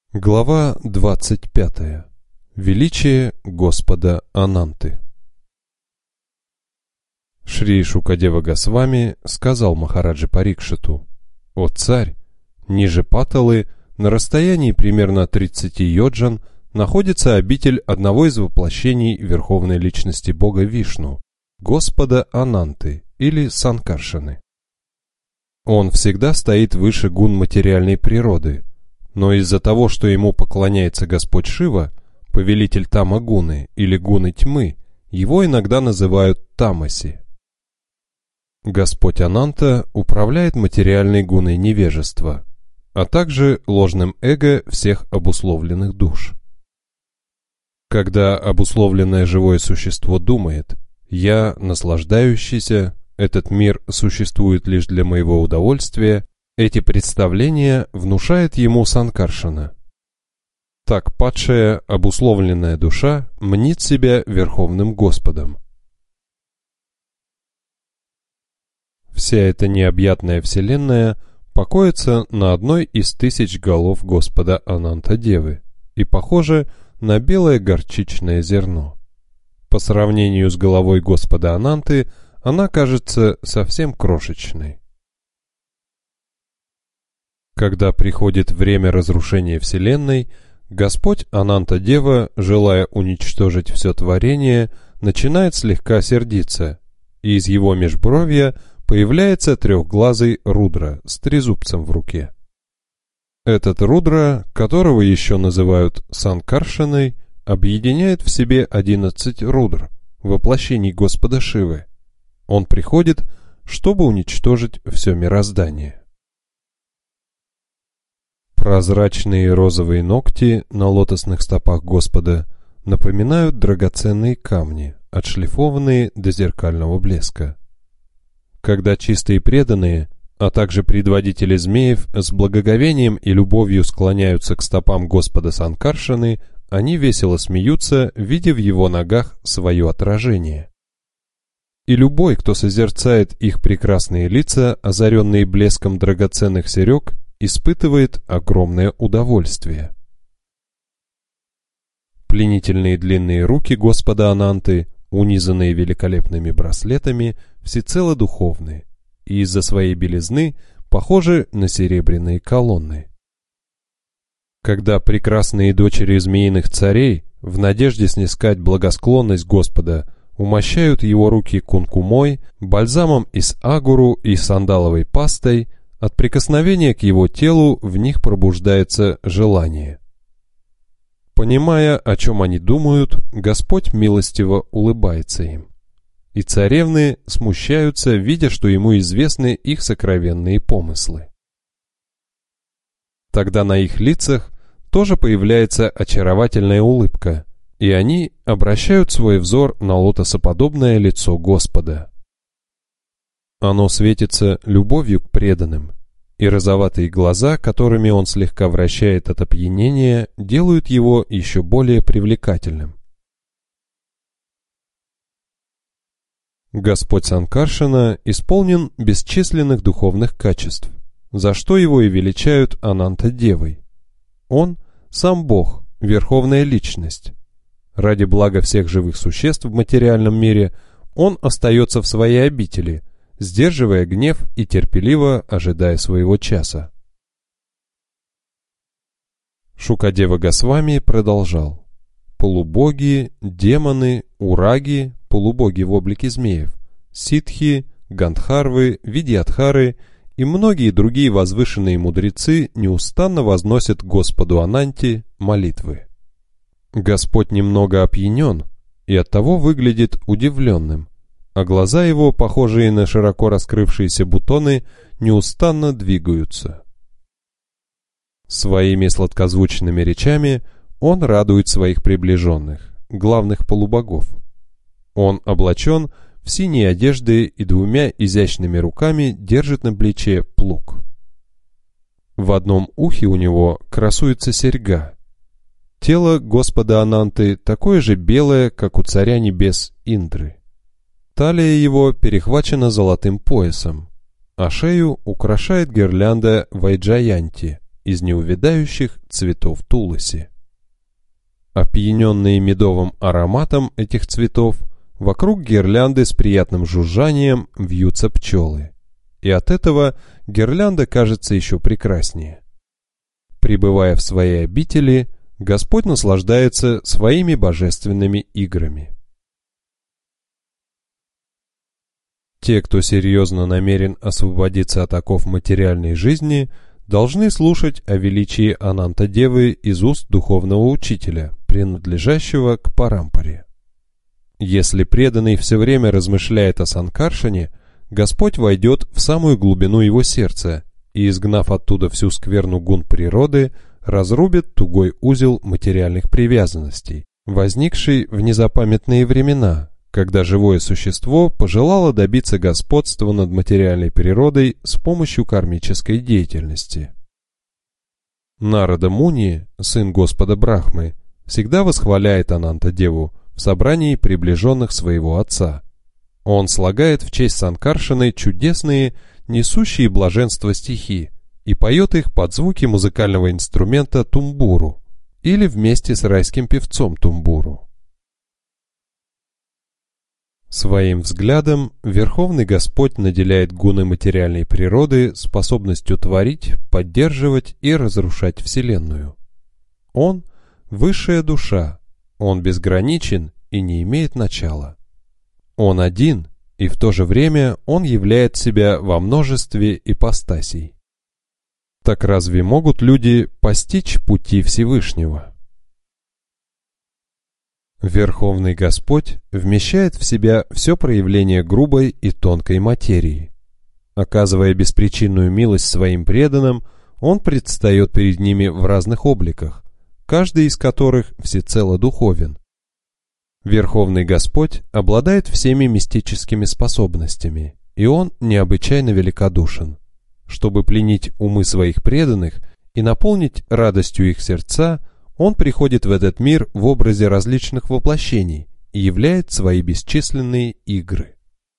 Глава 25. Величие Господа Ананты. Шри Шукадева Госвами сказал Махараджи Парикшиту: «О царь, ниже Паталы, на расстоянии примерно 30 йоджан, находится обитель одного из воплощений Верховной Личности Бога Вишну, Господа Ананты или Санкаршаны. Он всегда стоит выше гун материальной природы, но из-за того, что ему поклоняется Господь Шива, повелитель Тама-гуны или гуны тьмы, его иногда называют Тамаси. Господь Ананта управляет материальной гуной невежества, а также ложным эго всех обусловленных душ. Когда обусловленное живое существо думает: «Я наслаждающийся, этот мир существует лишь для моего удовольствия», эти представления внушает ему Санкаршана. Так падшая, обусловленная душа мнит себя Верховным Господом. Вся эта необъятная вселенная покоится на одной из 1000 голов Господа Ананта-девы и похожа на белое горчичное зерно. По сравнению с головой Господа Ананты она кажется совсем крошечной. Когда приходит время разрушения Вселенной, Господь Ананта-дева, желая уничтожить все творение, начинает слегка сердиться, и из его межбровья появляется трехглазый Рудра с трезубцем в руке. Этот Рудра, которого еще называют Санкаршаной, объединяет в себе 11 Рудр, воплощений Господа Шивы. Он приходит, чтобы уничтожить все мироздание. Прозрачные розовые ногти на лотосных стопах Господа напоминают драгоценные камни, отшлифованные до зеркального блеска. Когда чистые преданные, а также предводители змеев с благоговением и любовью склоняются к стопам Господа Санкаршаны, они весело смеются, видя в его ногах свое отражение. И любой, кто созерцает их прекрасные лица, озаренные блеском драгоценных серег, испытывает огромное удовольствие. Пленительные длинные руки Господа Ананты, унизанные великолепными браслетами, всецело духовны и из-за своей белизны похожи на серебряные колонны. Когда прекрасные дочери змеиных царей, в надежде снискать благосклонность Господа, умощают его руки кункумой, бальзамом из агуру и сандаловой пастой, от прикосновения к его телу в них пробуждается желание. Понимая, о чем они думают, Господь милостиво улыбается им. И царевны смущаются, видя, что ему известны их сокровенные помыслы. Тогда на их лицах тоже появляется очаровательная улыбка, и они обращают свой взор на лотосоподобное лицо Господа. Оно светится любовью к преданным, и розоватые глаза, которыми он слегка вращает от опьянения, делают его еще более привлекательным. Господь Санкаршана исполнен бесчисленных духовных качеств, за что его и величают Ананта-девой. Он сам Бог, Верховная Личность. Ради блага всех живых существ в материальном мире он остается в своей обители, сдерживая гнев и терпеливо ожидая своего часа. Шукадева Госвами продолжал: полубоги, демоны, ураги, полубоги в облике змеев, ситхи, гандхарвы, видьядхары и многие другие возвышенные мудрецы неустанно возносят Господу Ананте молитвы. Господь немного опьянен и оттого выглядит удивленным, а глаза его, похожие на широко раскрывшиеся бутоны, неустанно двигаются. Своими сладкозвучными речами он радует своих приближенных, главных полубогов. Он облачен в синие одежды и 2 изящными руками держит на плече плуг. В одном ухе у него красуется серьга. Тело Господа Ананты такое же белое, как у царя небес Индры. Талия его перехвачена золотым поясом, а шею украшает гирлянда Вайджаянти из неувядающих цветов Туласи. Опьяненные медовым ароматом этих цветов, вокруг гирлянды с приятным жужжанием вьются пчелы, и от этого гирлянда кажется еще прекраснее. Пребывая в своей обители, Господь наслаждается своими божественными играми. Те, кто серьезно намерен освободиться от оков материальной жизни, должны слушать о величии Ананта-девы из уст духовного учителя, принадлежащего к Парампаре. Если преданный все время размышляет о Санкаршане, Господь войдет в самую глубину его сердца и, изгнав оттуда всю скверну гун природы, разрубит тугой узел материальных привязанностей, возникший в незапамятные времена, когда живое существо пожелало добиться господства над материальной природой с помощью кармической деятельности. Нарада Муни, сын Господа Брахмы, всегда восхваляет Ананта-деву в собрании приближенных своего отца. Он слагает в честь Санкаршаны чудесные, несущие блаженство стихи и поет их под звуки музыкального инструмента тумбуру или вместе с райским певцом тумбуру. Своим взглядом Верховный Господь наделяет гуны материальной природы способностью творить, поддерживать и разрушать Вселенную. Он – высшая душа, он безграничен и не имеет начала. Он один, и в то же время он являет себя во множестве ипостасей. Так разве могут люди постичь пути Всевышнего? Верховный Господь вмещает в себя все проявление грубой и тонкой материи. Оказывая беспричинную милость своим преданным, Он предстает перед ними в разных обликах, каждый из которых всецело духовен. Верховный Господь обладает всеми мистическими способностями, и Он необычайно великодушен. Чтобы пленить умы своих преданных и наполнить радостью их сердца, Он приходит в этот мир в образе различных воплощений и являет свои бесчисленные игры.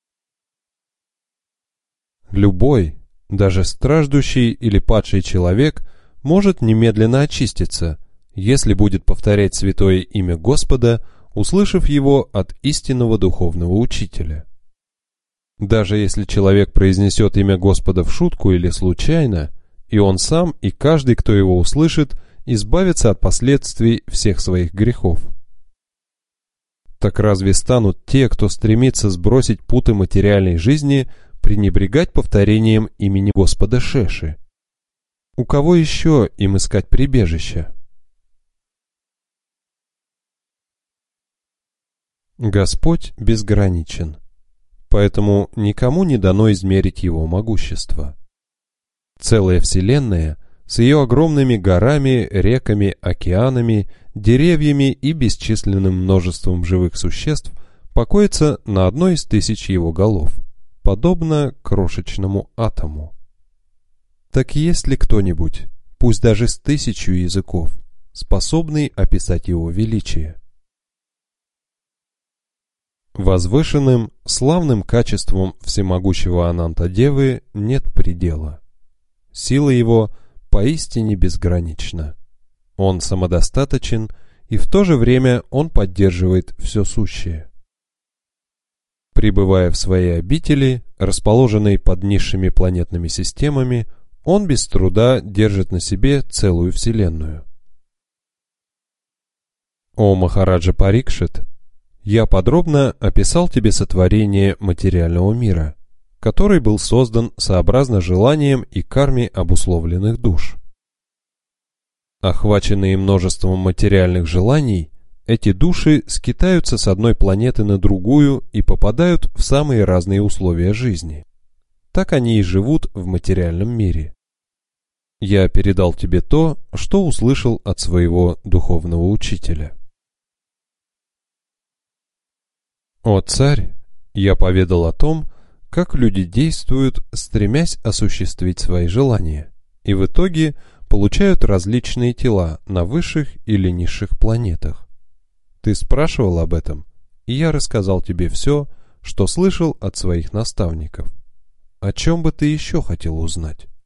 Любой, даже страждущий или падший человек, может немедленно очиститься, если будет повторять святое имя Господа, услышав его от истинного духовного учителя. Даже если человек произнесет имя Господа в шутку или случайно, и он сам, и каждый, кто его услышит, избавиться от последствий всех своих грехов. Так разве станут те, кто стремится сбросить путы материальной жизни, пренебрегать повторением имени Господа Шеши? У кого еще им искать прибежища? Господь безграничен, поэтому никому не дано измерить Его могущество. Целая Вселенная с ее огромными горами, реками, океанами, деревьями и бесчисленным множеством живых существ покоится на одной из тысяч его голов, подобно крошечному атому. Так есть ли кто-нибудь, пусть даже с 1000 языков, способный описать его величие? Возвышенным, славным качеством всемогущего Ананта-девы нет предела. Сила его поистине безгранична. Он самодостаточен, и в то же время он поддерживает все сущее. Пребывая в своей обители, расположенной под низшими планетными системами, он без труда держит на себе целую Вселенную. О Махараджа Парикшит, я подробно описал тебе сотворение материального мира, который был создан сообразно желаниям и карме обусловленных душ. Охваченные множеством материальных желаний, эти души скитаются с одной планеты на другую и попадают в самые разные условия жизни. Так они и живут в материальном мире. Я передал тебе то, что услышал от своего духовного учителя. О царь, я поведал о том, как люди действуют, стремясь осуществить свои желания, и в итоге получают различные тела на высших или низших планетах. Ты спрашивал об этом, и я рассказал тебе все, что слышал от своих наставников. О чем бы ты еще хотел узнать?